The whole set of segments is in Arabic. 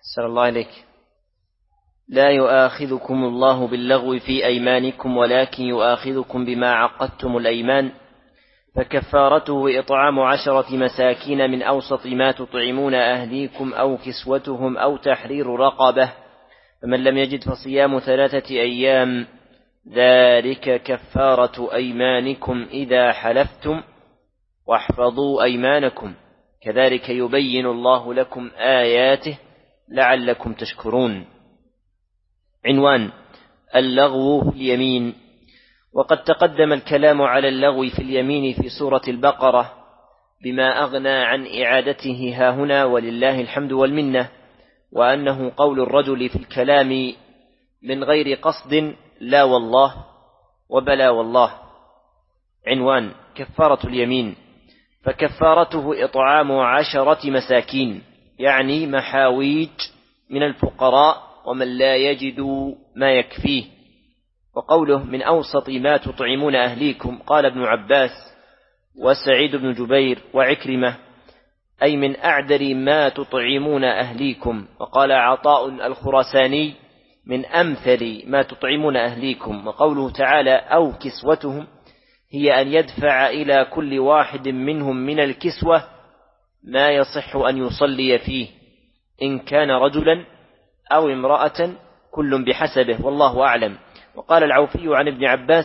أحسن الله إليك. لا يؤاخذكم الله باللغو في أيمانكم ولكن يؤاخذكم بما عقدتم الأيمان، فكفارته إطعام 10 مساكين من أوسط ما تطعمون أهليكم أو كسوتهم أو تحرير رقبة، فمن لم يجد فصيام 3 أيام، ذلك كفارة أيمانكم إذا حلفتم، واحفظوا أيمانكم، كذلك يبين الله لكم آياته لعلكم تشكرون. عنوان: اللغو في اليمين. وقد تقدم الكلام على اللغو في اليمين في سورة البقرة بما أغنى عن إعادته هاهنا ولله الحمد والمنة، وأنه قول الرجل في الكلام من غير قصد لا والله وبلا والله. عنوان: كفارة اليمين. فكفارته إطعام 10 مساكين، يعني محاويج من الفقراء ومن لا يجد ما يكفيه. وقوله من أوسط ما تطعمون أهليكم، قال ابن عباس وسعيد بن جبير وعكرمة أي من أعدل ما تطعمون أهليكم. وقال عطاء الخراساني من أمثل ما تطعمون أهليكم. وقوله تعالى أو كسوتهم هي أن يدفع إلى كل واحد منهم من الكسوة ما يصح أن يصلي فيه، إن كان رجلا أو امرأة كل بحسبه، والله أعلم. وقال العوفي عن ابن عباس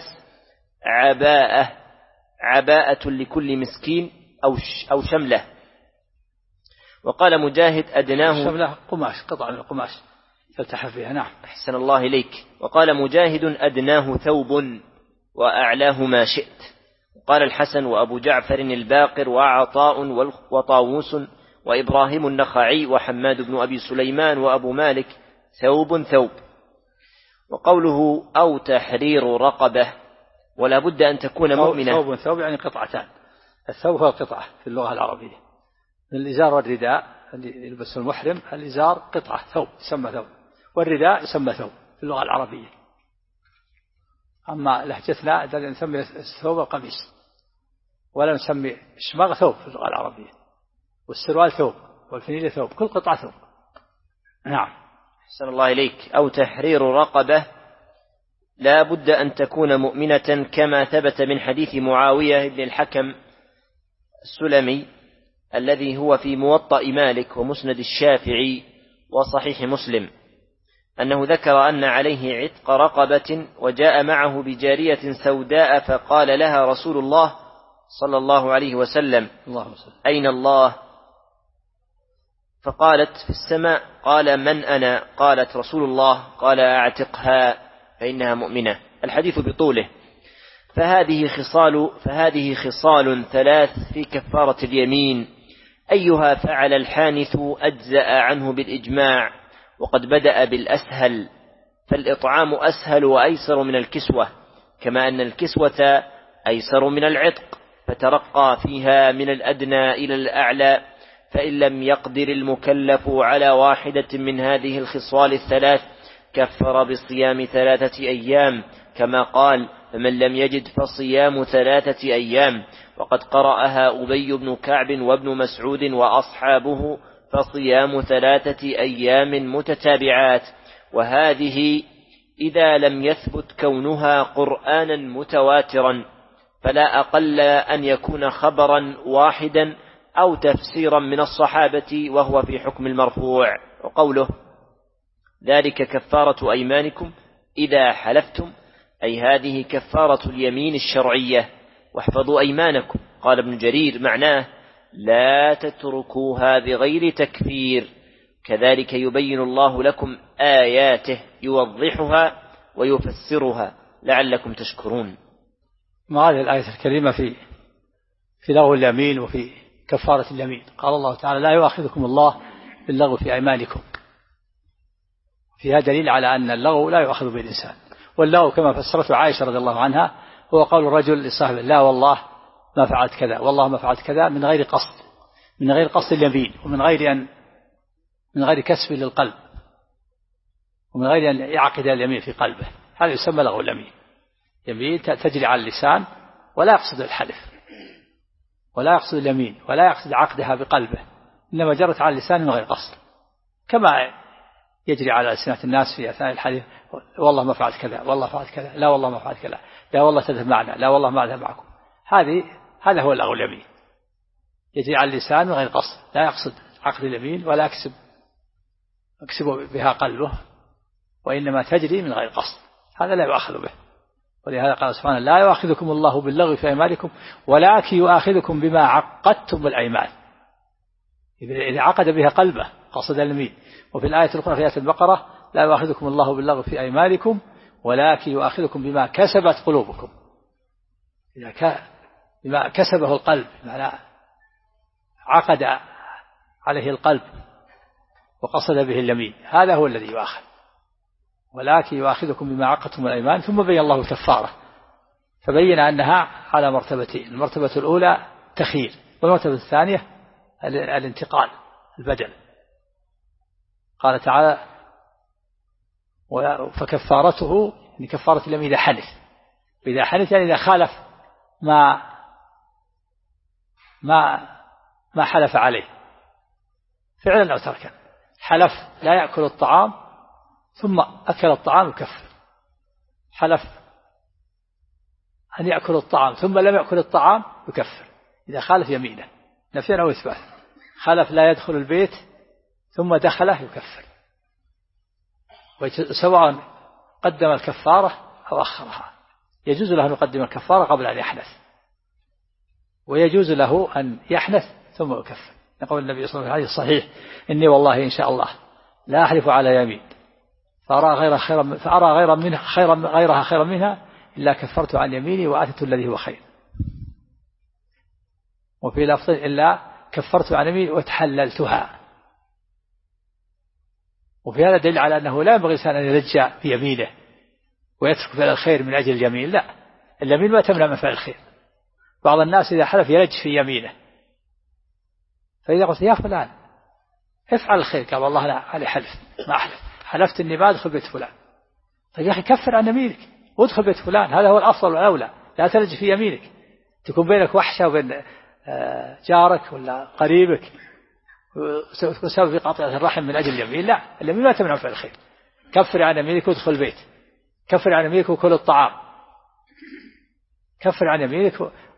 عباءة لكل مسكين أو شملة. وقال مجاهد أدناه شملة قماش، قطعة من القماش تلتحف فيها. نعم. أحسن الله إليك. وقال مجاهد أدناه ثوب وأعلاه ما شئت. قال الحسن وأبو جعفر الباقر وعطاء وطاووس وإبراهيم النخعي وحماد بن أبي سليمان وأبو مالك ثوب. وقوله أو تحرير رقبة، ولا بد أن تكون مؤمنة. ثوب يعني قطعتان. الثوب هو قطعة في اللغة العربية. الإزار والرداء اللي يلبس المحرم، الإزار قطعة ثوب يسمى ثوب، والرداء يسمى ثوب في اللغة العربية. أما لهجتنا نسمي الثوب القميص، ولا نسمي الشماغ ثوب في اللغة العربية، والسروال ثوب، والفنيلة ثوب، كل قطعة ثوب. نعم. أحسن الله إليك. أو تحرير رقبة لا بد أن تكون مؤمنة، كما ثبت من حديث معاوية بن الحكم السلمي الذي هو في موطأ مالك ومسند الشافعي وصحيح مسلم، أنه ذكر أن عليه عتق رقبة، وجاء معه بجارية سوداء، فقال لها رسول الله صلى الله عليه وسلم أين الله؟ فقالت في السماء. قال من أنا؟ قالت رسول الله. قال أعتقها فإنها مؤمنة. الحديث بطوله. فهذه خصال 3 في كفارة اليمين، أيها فعل الحانث أجزأ عنه بالإجماع، وقد بدأ بالأسهل، فالإطعام أسهل وأيسر من الكسوة، كما أن الكسوة أيسر من العتق، فترقى فيها من الأدنى إلى الأعلى. فإن لم يقدر المكلف على واحدة من هذه الخصال 3 كفر بصيام 3 أيام، كما قال فمن لم يجد فصيام 3 أيام. وقد قرأها أبي بن كعب وابن مسعود وأصحابه، فصيام 3 أيام متتابعات. وهذه إذا لم يثبت كونها قرآنا متواترا، فلا أقل أن يكون خبرا واحدا أو تفسيرا من الصحابة، وهو في حكم المرفوع. وقوله ذلك كفارة أيمانكم إذا حلفتم، أي هذه كفارة اليمين الشرعية. واحفظوا أيمانكم، قال ابن جرير معناه لا تتركوها بغير تكفير، كذلك يبين الله لكم آياته يوضحها ويفسرها لعلكم تشكرون. ما هذه الآية الكريمة في لغو اليمين وفي كفارة اليمين. قال الله تعالى لا يؤاخذكم الله باللغو في أيمانكم، فيها دليل على أن اللغو لا يؤاخذ به الإنسان. واللغو كما فسرته عائشة رضي الله عنها هو قول الرجل لصاحبه لا والله ما فعلت كذا، والله ما فعلت كذا، من غير قصد اليمين، ومن غير كسب للقلب، ومن غير أن يعقد اليمين في قلبه. هذا يسمى لغو اليمين. يمين تجري على اللسان ولا يقصد الحلف ولا يقصد اليمين ولا يقصد عقدها بقلبه، إنما جرت على اللسان من غير قصد، كما يجري على ألسنة الناس في أثناء الحديث: والله ما فعلت كذا، والله فعلت كذا، لا والله ما فعلت كذا، لا والله تذهب معنا، لا والله ما أذهب معكم. هذا هو لغو اليمين، يجري على اللسان من غير قصد، لا يقصد عقد اليمين ولا يكسب بها قلبه، وإنما تجري من غير قصد، هذا لا يؤاخذ به. ولهذا قال سبحانه: لا يؤاخذكم الله باللغو في أيمانكم ولكن يؤاخذكم بما عقدتم الأيمان، إذا عقد بها قلبه قصد اليمين. وفي الآية الأخرى في آية البقرة: لا يؤاخذكم الله باللغو في أيمانكم ولكن يؤاخذكم بما كسبت قلوبكم، بما كسبه القلب، معناه عقد عليه القلب وقصد به اليمين، هذا هو الذي يؤاخذ. ولكن يؤاخذكم بما عقدتم الأيمان. ثم بين الله الكفارة، فبين أنها على مرتبتين: المرتبة الأولى تخيير، والمرتبة الثانية الانتقال البدل. قال تعالى: فكفارته، يعني كفارة اليمين إذا حنث، وإذا حنث يعني إذا خالف ما حلف عليه فعلا أو تركا. حلف لا يأكل الطعام ثم أكل الطعام يكفر، حلف أن يأكل الطعام ثم لم يأكل الطعام يكفر إذا خالف يمينه نفيا أو إثبات. حلف لا يدخل البيت ثم دخله يكفر، سواء قدم الكفارة أو أخرها. يجوز له أن يقدم الكفارة قبل أن يحنث، ويجوز له أن يحنث ثم يكفر. يقول النبي صلى الله عليه وسلم الصحيح: إني والله إن شاء الله لا أحلف على يمين فأرى غيرها خيرا منها إلا كفرت عن يميني وآتت الذي هو خير. وفي لفظ: إلا كفرت عن يميني وتحللتها. وفي هذا دليل على أنه لا ينبغي الإنسان أن يرجع في يمينه ويترك فعل الخير من أجل اليمين، لا، اليمين ما تمنع من فعل الخير. بعض الناس إذا حلف يلج في يمينه، فإذا قلت: يا فلان افعل الخير، قال: والله أنا علي حلف ما أحلف، حلفت إني ما أدخل بيت فلان. طيب يا أخي كفر عن يمينك وادخل بيت فلان، هذا هو الأفضل والأولى، لا تلج في يمينك، تكون بينك وحشة وبين جارك ولا قريبك وسبب في قطيعة الرحم من أجل اليمين، لا، اليمين ما تمنع فعل الخير. كفر عن يمينك وادخل البيت، كفر عن يمينك وكل الطعام، كفر عن يمينك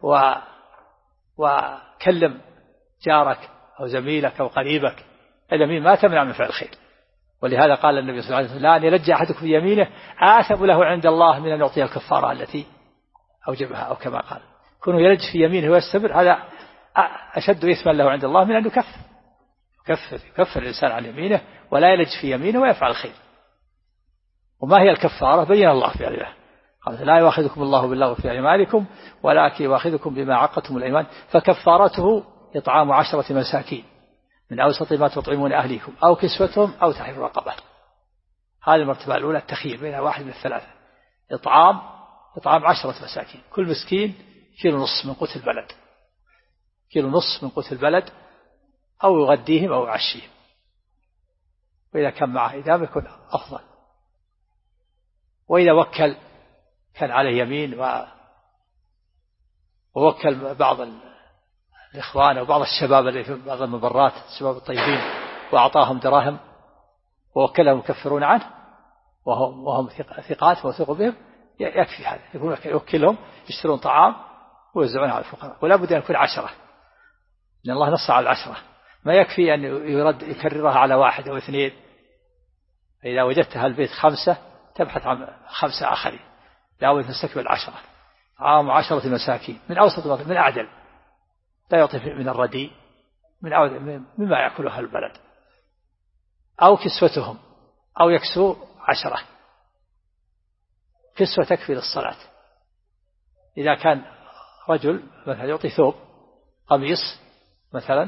وكلم جارك أو زميلك أو قريبك، اليمين ما تمنع من فعل الخير. ولهذا قال النبي صلى الله عليه وسلم: لا أن يلجأ أحدكم في يمينه آثم له عند الله من أن يعطي الكفارة التي أوجبها، أو كما قال: كونه يلج في يمينه ويستبر، هذا أشد إثما له عند الله من أن يكفر الإنسان عن يمينه ولا يلج في يمينه ويفعل الخير. وما هي الكفارة؟ بين الله في ذلك، قال: لا يؤاخذكم الله باللغو في أيمانكم ولكن يؤاخذكم بما عقدتم الأيمان فكفارته إطعام 10 مساكين من أوسط ما تطعمون أهليكم أو كسوتهم أو تحرير رقبة. هذه المرتبة الأولى التخيير بين واحد من الثلاثة: إطعام 10 مساكين، كل مسكين كيلو نصف من قوت البلد، كيلو نصف من قوت البلد، أو يغديهم أو يعشيهم، وإذا كان معه إدام يكون أفضل. وإذا وكل كان عليه يمين ووكل بعض الإخوان أو بعض الشباب اللي في بعض المبرات، الشباب الطيبين، وأعطاهم دراهم ووكلهم يكفرون عنه وهم ثقات وثقوا بهم، يكفي هذا، يوكلهم يشترون طعام ويوزعون على الفقراء. ولا بد أن يكون 10، لأن الله نص على 10، ما يكفي أن يكررها على 1 أو 2. فإذا وجدتها البيت 5 تبحث عن 5 آخرين، لا بد تستكمل 10. طعام 10 مساكين من أوسط من أعدل، لا يعطي من الرديء، مما يأكلها البلد. أو كسوتهم، أو يكسو 10 كسوة تكفي للصلاة. إذا كان رجل مثلا يعطي ثوب قميص مثلا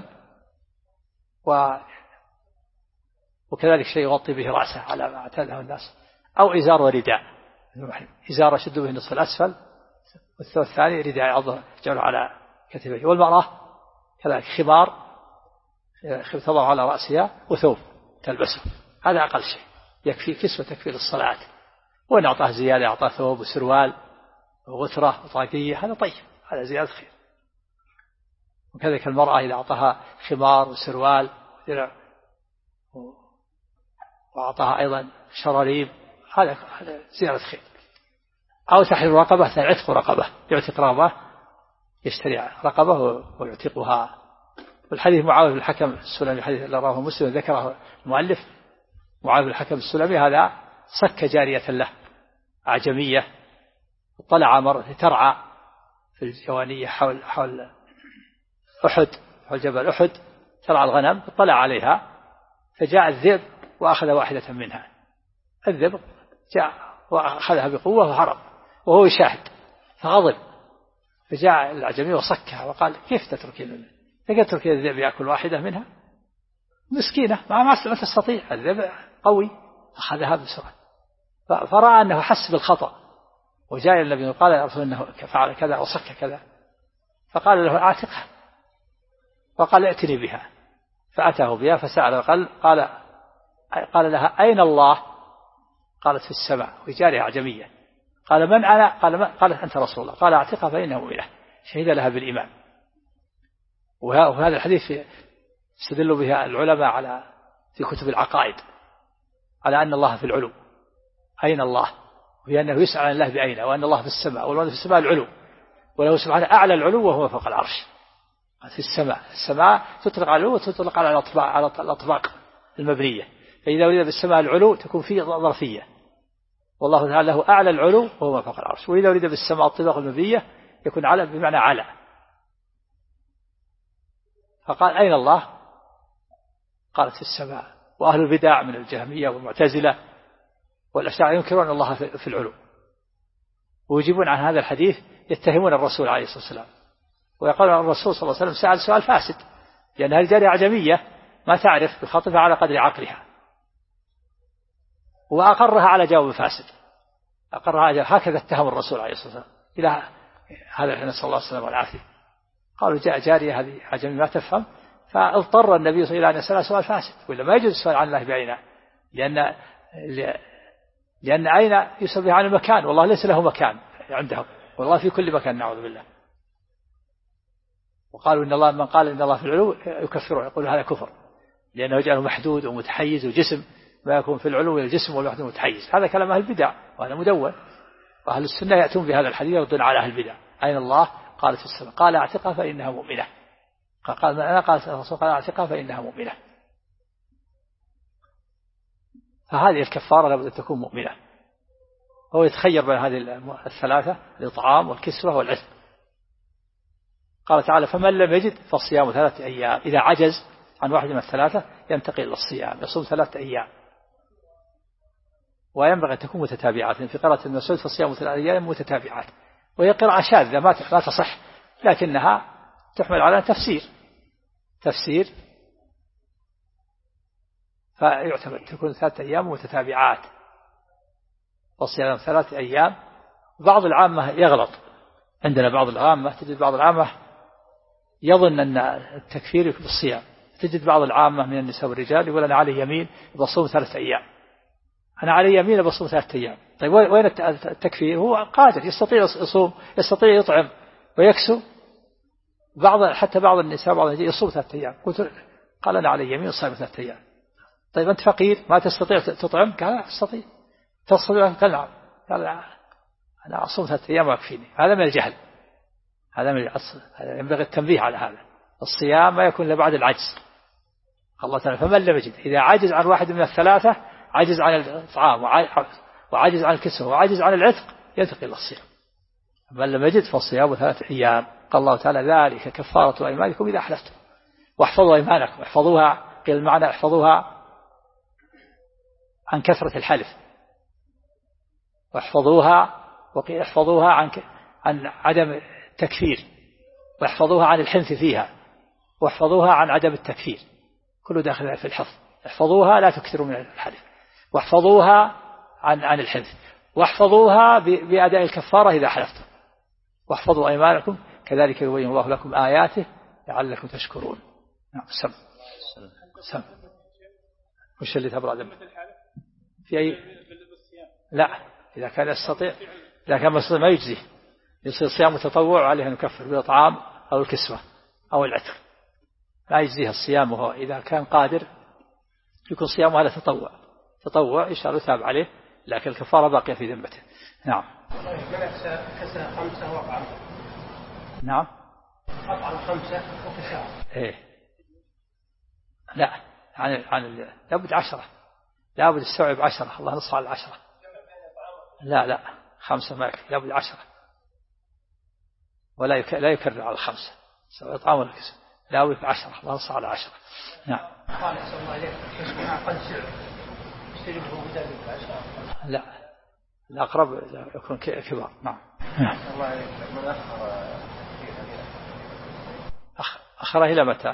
وكذلك شيء يغطي به رأسه على ما اعتاده الناس، أو إزار ورداء، إزار يشد به النصف الأسفل، والثوب الثاني رداء يجعله على كتفيه. والمرأة كذلك خمار تضع على رأسها وثوب تلبسه، هذا أقل شيء يكفي، كسوة تكفي للصلاة. وإن أعطاه زيادة، أعطاه ثوب وسروال وغترة وطاقية، هذا طيب، هذا زيادة خير. وكذلك المرأة إذا أعطاها خمار وسروال وأعطاها أيضا شراريب، هذا زيارة خير. أو تحرير رقبة، عتق رقبة، يعتق رقبة، يشتري رقبة ويعتقها. والحديث معاوية بن الحكم السلمي الحديث الذي رواه مسلم ذكره المؤلف، معاوية بن الحكم السلمي هذا صك جارية له أعجمية، طلع مرة ترعى في الجوانية حول أحد، حول جبل أحد، ترعى الغنم، طلع عليها فجاء الذئب وأخذ واحدة منها. الذئب جاء وأخذها بقوة وهرب وهو يشاهد، فغضب، فجاء الأعجمي وصكها وقال كيف تتركين الذئب يأكل واحدة منها؟ مسكينة ما تستطيع، الذئب قوي. أخذها بسرعة، فرأى أنه حس بالخطأ وجاء إلى النبي وقال يا رسول أنه فعل كذا وصك كذا، فقال له أعتقها، وقال ائتني بها، فأتاه بها فسأل قال لها أين الله؟ قالت في السماء، وجارها أعجمية. قال من أنا؟ قالت أنت رسول الله. قال أعتقها فإنه مؤمنة، شهد لها بالإيمان. وهذا الحديث استدل بها العلماء في كتب العقائد على أن الله في العلو، أين الله، وهي أنه يسأل عن الله بأين، وأن الله في السماء، والله في السماء العلو، وله سبحانه أعلى العلو وهو فوق العرش. في السماء تطلق على العلو وتطلق على الأطباق المبنية، فإذا أريد بالسماء العلو تكون فيه ظرفية، والله تعالى له أعلى العلو وهو فوق العرش. وإذا أريد بالسماء الطباق المبنية يكون على بمعنى على. فقال أين الله؟ قالت في السماء. وأهل البدع من الجهمية والمعتزلة والأشاعرة ينكرون الله في العلو، ويجيبون عن هذا الحديث، يتهمون الرسول عليه الصلاة والسلام، ويقول الرسول صلى الله عليه وسلم سأل سؤال فاسد، لأن هذه الجارية أعجمية ما تعرف بخطبها على قدر عقلها، وأقرها على جواب فاسد، هكذا اتهم الرسول عليه الصلاة والسلام. إلى هذا نسأل الله السلامة والعافية. قالوا جاء جارية هذه أعجمية ما تفهم، فاضطر النبي صلى الله عليه وسلم أن يسأل سؤال فاسد، وإلا ما يجوز السؤال عن الله بعينه، لأن عين يسأل عن المكان، والله ليس له مكان عندهم، والله في كل مكان نعوذ بالله. وقالوا إن الله من قال إن الله في العلو يكفره، يقول هذا كفر، لأنه جعله محدود ومتحيز، وجسم ما يكون في العلو الجسم والوحد متحيز. هذا كلام أهل البدع، وهذا مدون. وأهل السنة يأتون بهذا الحديث يردون على أهل البدع. أين الله؟ قالت في السماء. قال أعتقها فإنها مؤمنة. قال الرسول قال أعتقها فإنها مؤمنة. فهذه الكفارة لابد أن تكون مؤمنة. هو يتخير بين هذه الثلاثة: الإطعام والكسوة والعتق. قال تعالى: فمن لم يجد فصيام 3 أيام. إذا عجز عن واحد من الثلاثة ينتقل إلى الصيام، يصوم 3 أيام، وينبغي أن تكون متتابعات. في قراءة ابن مسعود فصيام 3 أيام متتابعات، وهي قراءة شاذة ما تصح، لكنها تحمل على تفسير فيعتبر تكون 3 أيام متتابعات، وصيام 3 أيام. بعض العامة يغلط، عندنا بعض العامة تجد بعض العامة يظن أن التكفير في الصيام، تجد بعض العامة من النساء والرجال يقول أنا علي يمين بصوم 3 أيام، أنا علي يمين بصوم 3 أيام. طيب وين التكفير؟ هو قادر، يستطيع يصوم، يستطيع يطعم ويكسو. حتى بعض النساء بعض الرجال يصوم 3 أيام. قال أنا علي يمين صائم 3 أيام. طيب أنت فقير ما تستطيع تطعم؟ قال أستطيع. تستطيع؟ قال نعم. قال أنا أصوم 3 أيام ويكفيني. هذا من الجهل، هذا من ينبغي التنبيه على هذا. الصيام ما يكون إلا بعد العجز. الله تعالى: فمن لم يجد، إذا عجز عن واحد من الثلاثة، عجز عن الإطعام وعجز عن الكسوة وعجز عن العتق، ينتقل إلى الصيام. فمن لم يجد فالصيام 3 أيام. قال الله تعالى: ذلك كفارة أيمانكم إذا حلفتم. واحفظوا أيمانكم، احفظوها، قيل المعنى احفظوها عن كثرة الحلف، واحفظوها، وقيل احفظوها عن عدم التكفير، واحفظوها عن الحنث فيها، واحفظوها عن عدم التكفير، كله داخل في الحفظ. احفظوها لا تكثروا من الحلف، واحفظوها عن الحنث، واحفظوها بأداء الكفارة إذا حلفتم، واحفظوا أيمانكم كذلك يبين الله لكم آياته لعلكم تشكرون. سم وش اللي تبرأ دم في أي؟ لا، إذا كان يستطيع، إذا كان يستطيع ما يجزي، يصير صيام متطوع عليه أن يكفر بالإطعام أو الكسوة أو العتق، لا يجزيها الصيام. وهو إذا كان قادر يكون صيامه على تطوع إن شاء الله يتاب عليه، لكن الكفارة باقية في ذمته. نعم. كسر 5 وقع. نعم. أطعم 5 وكسر. إيه. لا، عن لابد 10، لابد يستوعب 10، الله نص على 10. لا 5 ما يكفي، لابد 10، ولا لا يكرر على 5، سواء إطعام ولا كسر، لابد 10، الله نص على 10. نعم. قال أحسن الله إليك قد لا، الأقرب يكون كبار. نعم. الله عليك من أخره إلى متى؟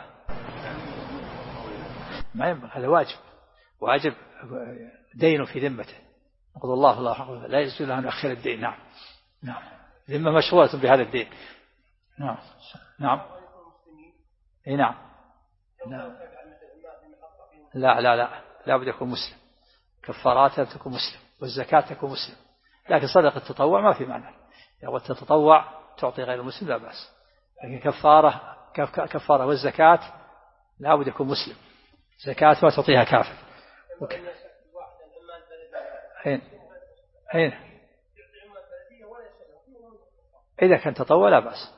ما ينبغي، هذا واجب دين في ذمته، يقول الله حقه لا يجوز له أن يؤخر الدين. نعم ذمة مشغولة بهذا الدين. نعم. إيه نعم. لا بد يكون مسلم، كفاراتها تكون مسلم، والزكاة تكون مسلم، لكن صدقة التطوع ما في معنى، يعني تتطوع تعطي غير المسلم لا بأس، لكن كفارة والزكاة لا بد يكون مسلم، زكاة ما تعطيها كافر. حين إذا كان تطوع لا بأس.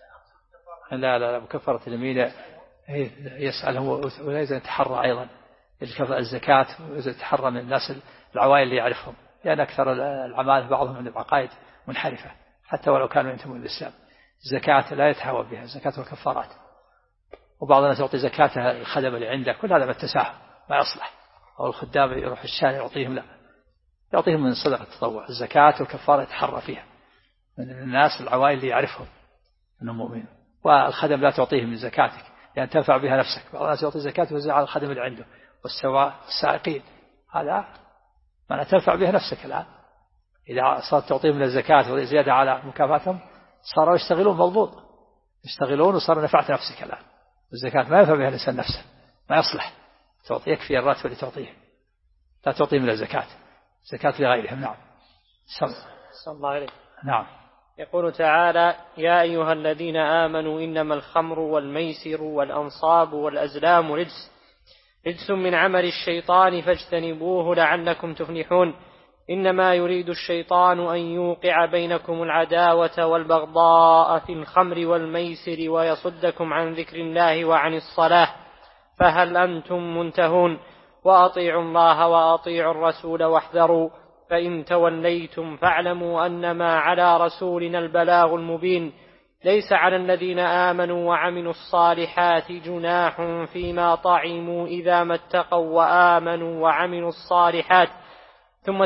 لا بكفارة اليمين يسأله ولازم يتحرى أيضا الزكاة، ويتحرى من الناس العوائل اللي يعرفهم، لأن أكثر العمال بعضهم من العقائد منحرفة حتى ولو كانوا ينتمون للإسلام. الزكاة لا يتهاوى بها، الزكاة والكفارات، وبعض الناس يعطي زكاة الخدم اللي عنده، كل هذا بالتساهل ما يصلح، أو الخدام يروح الشارع يعطيهم، لا يعطيهم من صدقة التطوع. الزكاة والكفارة يتحرى فيها من الناس العوائل اللي يعرفهم أنهم مؤمنون، والخدم لا تعطيهم من زكاتك لأن تنفع بها نفسك. بعض الناس يعطي زكاة ويوزع على الخدم اللي عنده والسائقين، هذا ما تنفع بها نفسك. الآن إذا صارت تعطيهم من الزكاة وزيادة على مكافاتهم صاروا يشتغلون مضبوط، يشتغلون وصار نفعت نفسك. الآن الزكاة ما ينفع بها الإنسان نفسه، ما يصلح تعطي، يكفي الراتب اللي تعطيه، لا تعطيه من الزكاة، زكاة لغيرهم. نعم. صلى الله عليه. نعم. يقول تعالى: يا أيها الذين آمنوا إنما الخمر والميسر والأنصاب والأزلام رجس من عمل الشيطان فاجتنبوه لعلكم تفلحون. إنما يريد الشيطان أن يوقع بينكم العداوة والبغضاء في الخمر والميسر ويصدكم عن ذكر الله وعن الصلاة فهل أنتم منتهون. وأطيعوا الله وأطيعوا الرسول واحذروا فإن توليتم فاعلموا أنما على رسولنا البلاغ المبين. ليس على الذين آمنوا وعملوا الصالحات جناح فيما طعموا إذا ما اتقوا وآمنوا وعملوا الصالحات ثم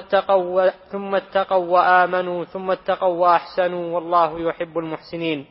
اتقوا وآمنوا ثم اتقوا وأحسنوا والله يحب المحسنين.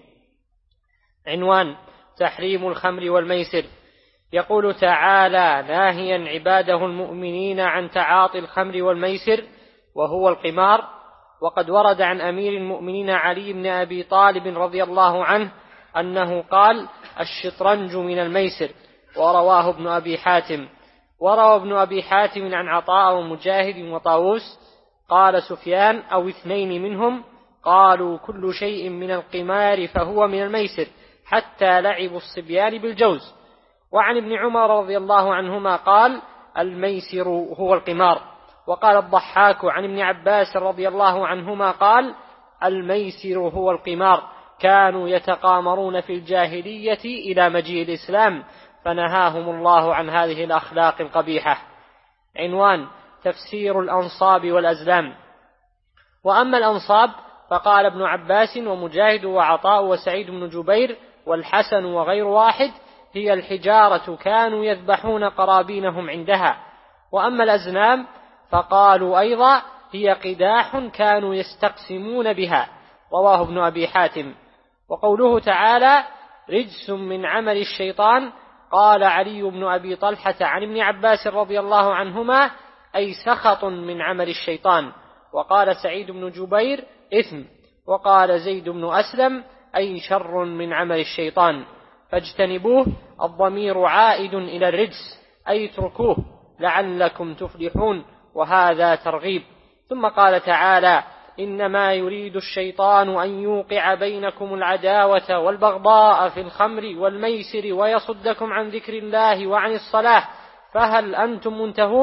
عنوان: تحريم الخمر والميسر. يقول تعالى ناهيا عباده المؤمنين عن تعاطي الخمر والميسر وهو القمار. وقد ورد عن أمير المؤمنين علي بن أبي طالب رضي الله عنه أنه قال: الشطرنج من الميسر. ورواه ابن أبي حاتم. وروى ابن أبي حاتم عن عطاء ومجاهد وطاووس قال سفيان أو اثنين منهم قالوا: كل شيء من القمار فهو من الميسر حتى لعب الصبيان بالجوز. وعن ابن عمر رضي الله عنهما قال: الميسر هو القمار. وقال الضحاك عن ابن عباس رضي الله عنهما قال: الميسر هو القمار، كانوا يتقامرون في الجاهلية إلى مجيء الإسلام فنهاهم الله عن هذه الأخلاق القبيحة. عنوان: تفسير الأنصاب والأزلام. وأما الأنصاب فقال ابن عباس ومجاهد وعطاء وسعيد بن جبير والحسن وغير واحد: هي الحجارة كانوا يذبحون قرابينهم عندها. وأما الأزلام فقالوا أيضا: هي قداح كانوا يستقسمون بها. رواه ابن أبي حاتم. وقوله تعالى: رجس من عمل الشيطان، قال علي بن أبي طلحة عن ابن عباس رضي الله عنهما: أي سخط من عمل الشيطان. وقال سعيد بن جبير: إثم. وقال زيد بن أسلم: أي شر من عمل الشيطان. فاجتنبوه، الضمير عائد إلى الرجس أي اتركوه لعلكم تفلحون، وهذا ترغيب. ثم قال تعالى: إنما يريد الشيطان أن يوقع بينكم العداوة والبغضاء في الخمر والميسر ويصدكم عن ذكر الله وعن الصلاة فهل أنتم منتهون.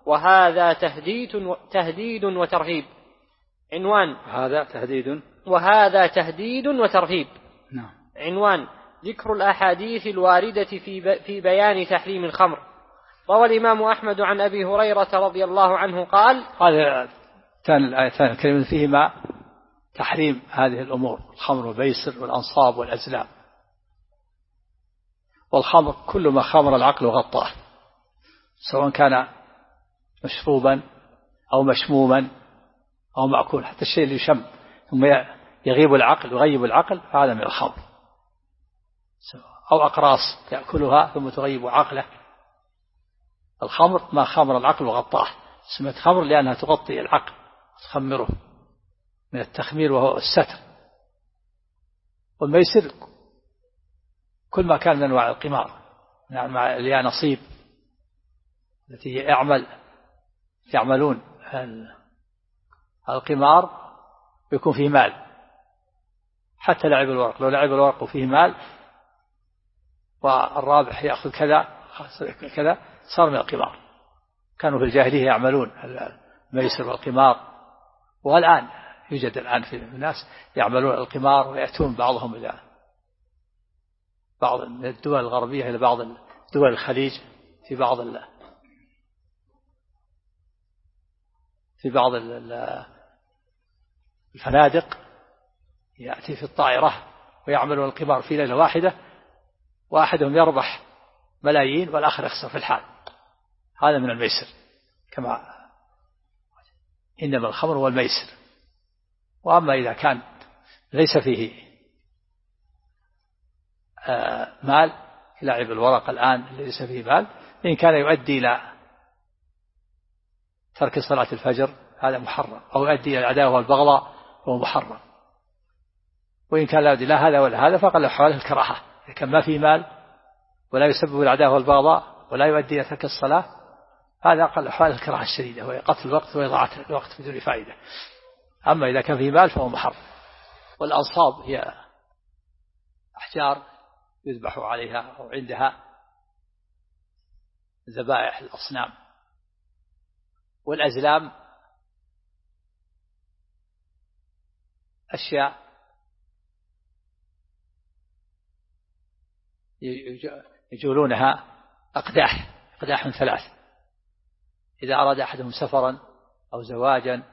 وهذا تهديد وترهيب. عنوان: وهذا تهديد وترهيب. نعم. عنوان: ذكر الأحاديث الواردة في بيان تحريم الخمر. روى الإمام أحمد عن أبي هريرة رضي الله عنه قال: هذا الآيتان الكريمة فيهما تحريم هذه الأمور: الخمر والميسر والأنصاب والأزلام. والخمر كل ما خمر العقل وغطاه، سواء كان مشروبا أو مشموما أو مأكول، حتى الشيء اللي يشم ثم يغيب العقل ويغيب العقل هذا من الخمر، أو أقراص يأكلها ثم تغيب عقله. الخمر ما خمر العقل وغطاه، سمت خمر لأنها تغطي العقل تخمره من التخمير وهو الستر. والميسر كل ما كان من أنواع القمار، مع اللي نصيب التي يعملون القمار يكون فيه مال، حتى لعب الورق، لو لعب الورق وفيه مال والرابح يأخذ كذا صار من القمار. كانوا في الجاهلية يعملون الميسر والقمار، والآن يوجد الآن في الناس يعملون القمار، ويأتون بعضهم إلى بعض الدول الغربية إلى بعض دول الخليج في بعض الفنادق، يأتي في الطائرة ويعملون القمار في ليلة واحدة، وأحدهم يربح ملايين والآخر يخسر في الحال. هذا من الميسر، كما إنما الخمر والميسر. وأما إذا كان ليس فيه مال كلاعب الورق الآن اللي ليس فيه مال، إن كان يؤدي إلى ترك صلاة الفجر هذا محرم، أو يؤدي إلى العداوة والبغضاء هو محرم. وإن كان لا يؤدي لا هذا ولا هذا فقال حواله الكراهة. إذا كان ما فيه مال ولا يسبب العداوة والبغضاء ولا يؤدي إلى ترك الصلاة هذا أقل حواله الكراهة الشديدة، وهي قتل الوقت وإضاعة الوقت بدون فائدة. أما إذا كان فيه مال فهو محرم. والأنصاب هي أحجار يذبح عليها أو عندها ذبائح الأصنام. والأزلام أشياء يجولونها أقداح من ثلاث، إذا أراد أحدهم سفرا أو زواجا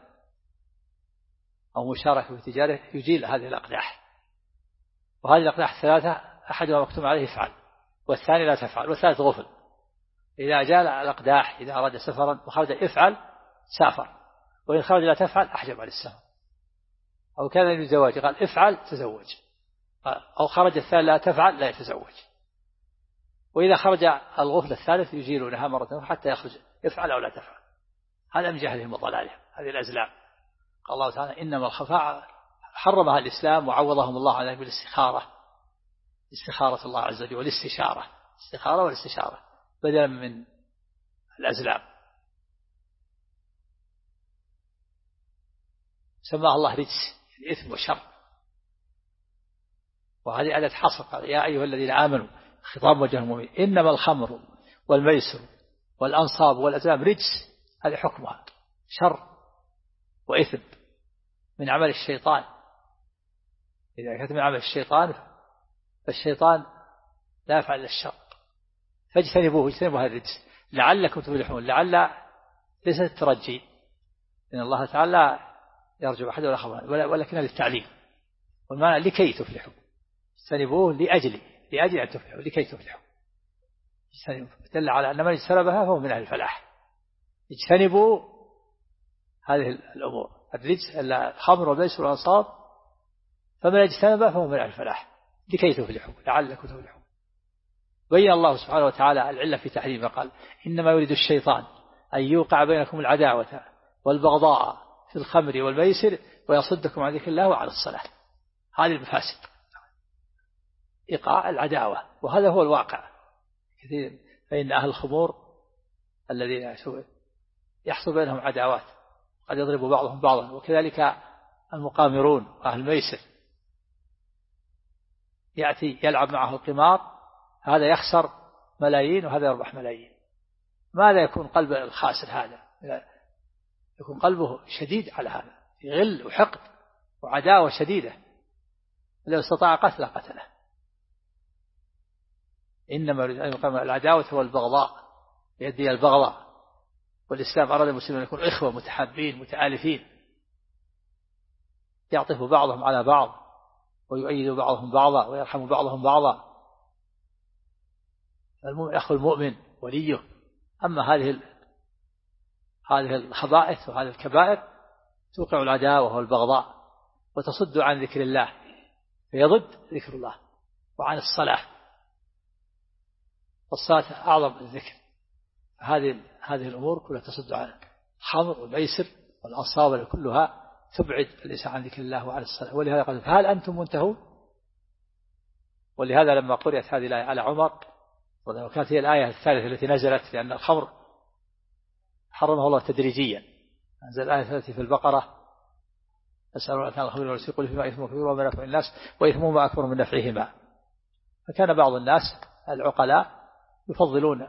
أو مشاركة في تجارة يجيل هذه الأقداح. وهذه الأقداح الثلاثة أحدها مكتوب عليه افعل، والثاني لا تفعل، والثالث غفل. إذا جال الأقداح إذا أراد سفرا وخرج افعل سافر، وإن خرج لا تفعل أحجب عن السفر. أو كان للزواج قال افعل تزوج، أو خرج الثالث لا تفعل لا يتزوج. وإذا خرج الغفل الثالث يجيلونها مرة حتى يخرج افعل أو لا تفعل. هذا من جهلهم وضلالهم، هذه الأزلام. قال الله تعالى إنما الخفاء حرمها الإسلام وعوضهم الله عليه بالاستخارة، استخارة الله عز وجل، والاستشارة، استخارة والاستشارة بدلا من الأزلام. سماها الله رجس، الإثم والشر. وهذه آية حصر، قال يا أيها الذين آمنوا، خطاب وجه المؤمنين، إنما الخمر والميسر والأنصاب والأزلام رجس، هذه حكمها شر وإثم من عمل الشيطان. إذا كانت من عمل الشيطان فالشيطان لا يفعل الشر، فاجتنبوه هذا الرجس لعلكم تفلحون. لعل ليست الترجي، إن الله تعالى يرجو أحد ولا خبر، ولكنها للتعليم، والمعنى لكي تفلحوا. اجتنبوه لأجل أن تفلحوا، لكي تفلحوا. دل على أن من اجتنبها فهو من أهل الفلاح. اجتنبوا هذه الأمور، الرجس الخمر والميسر والأنصاب، فمن اجتنبها فهو من أهل الفلاح لكي تفلحوا لعلكم تفلحون. بين الله سبحانه وتعالى العلة في تحريمه، قال إنما يريد الشيطان أن يوقع بينكم العداوة والبغضاء في الخمر والميسر ويصدكم عن ذكر الله وعن الصلاة. هذه المفاسد، إيقاع العداوة، وهذا هو الواقع كثير. فإن أهل الخمور الذين يحصل بينهم عداوات قد يضرب بعضهم بعضا، وكذلك المقامرون أهل الميسر يأتي يلعب معه القمار، هذا يخسر ملايين وهذا يربح ملايين. ماذا يكون قلب الخاسر هذا؟ يكون قلبه شديد على هذا، في غل وحقد وعداوة شديدة، لو استطاع قتله قتله. إنما العداوة والبغضاء بيدي البغضاء، والإسلام أراد المسلمين أن يكونوا إخوة متحابين متآلفين، يعطف بعضهم على بعض ويؤيد بعضهم بعضا ويرحم بعضهم بعضا. المؤمن أخو المؤمن وليه. أما هذه الخبائث وهذه الكبائر توقع العداوة والبغضاء وتصد عن ذكر الله، فيضد ذكر الله وعن الصلاة، والصلاة أعظم الذكر. هذه الأمور كلها تصد عن الخمر والميسر والأنصاب كلها تبعد الإنسان عن ذكر الله وعن الصلاة. ولهذا قال هل أنتم منتهون؟ ولهذا لما قرأت هذه الآية على عمر، وكانت هي الآية الثالثة التي نزلت، لأن الخمر حرمه الله تدريجيا. نزل الآية التي في البقرة أسألوا عن الخمر والميسر قل فيما إثم كبير ومنافع الناس وإثمهما أكبر من نفعهما. فكان بعض الناس العقلاء يفضلون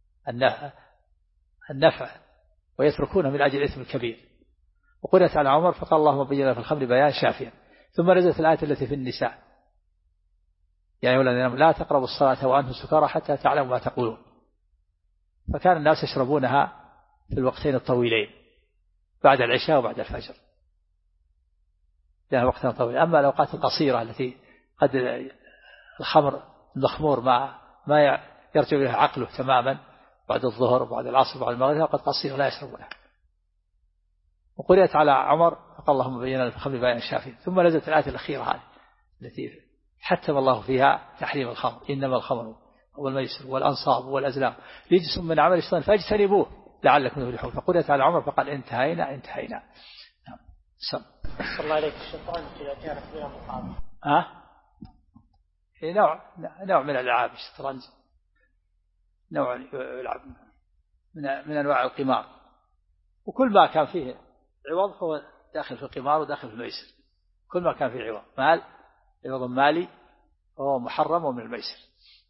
النفع ويتركونه من أجل الإثم الكبير. وقرأت على عمر فقال اللهم بين في الخمر بيان شافيا. ثم نزلت الآية التي في النساء يا أيها الذين آمنوا لا تقربوا الصلاة وأنتم سكارى حتى تعلموا ما تقولون. فكان الناس يشربونها في الوقتين الطويلين بعد العشاء وبعد الفجر، لأنها وقتين طويلة. أما الأوقات القصيرة التي قد الخمر المخمور ما يرجع إليها عقله تماما بعد الظهر وبعد العصر وبعد المغرب، قد قصيرة لا يشربونها. وقرأت على عمر فقال اللهم بينا في الخمر بيان شافيا. ثم نزلت الآية الأخيرة هذه التي حتم الله فيها تحريم الخمر، إنما الخمر والميسر والأنصاب والأزلام رجس من عمل الشيطان فاجتنبوه لعلكم تفلحون. فقرأت على عمر فقال انتهينا. نعم. صلى الله عليك. الشيطان إذا كان فيها مقابل نوع من الألعاب. الشطرنج نوع يلعب من أنواع القمار، وكل ما كان فيه عوض هو داخل في القمار وداخل في الميسر. كل ما كان فيه عوض مالي هو محرم ومن الميسر،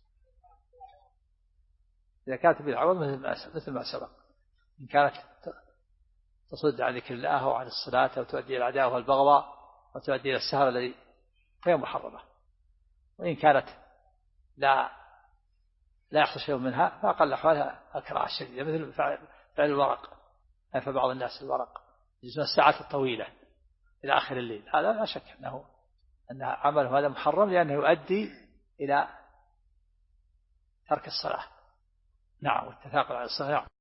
إذا كانت بالعوض مثل ما سبق. إن كانت تصد عن ذكر الله وعن الصلاة وتؤدي إلى العداوة والبغضاء وتؤدي إلى السهر الذي فهي محرمة. وإن كانت لا يحصل شيء منها فأقل أحوالها الكراهة الشديدة، مثل فعل الورق. فبعض الناس الورق يجلسون الساعات الطويلة إلى آخر الليل، هذا لا شك أن عمله هذا محرم، لأنه يؤدي إلى ترك الصلاة. نعم، والتثاقل على الصلاة.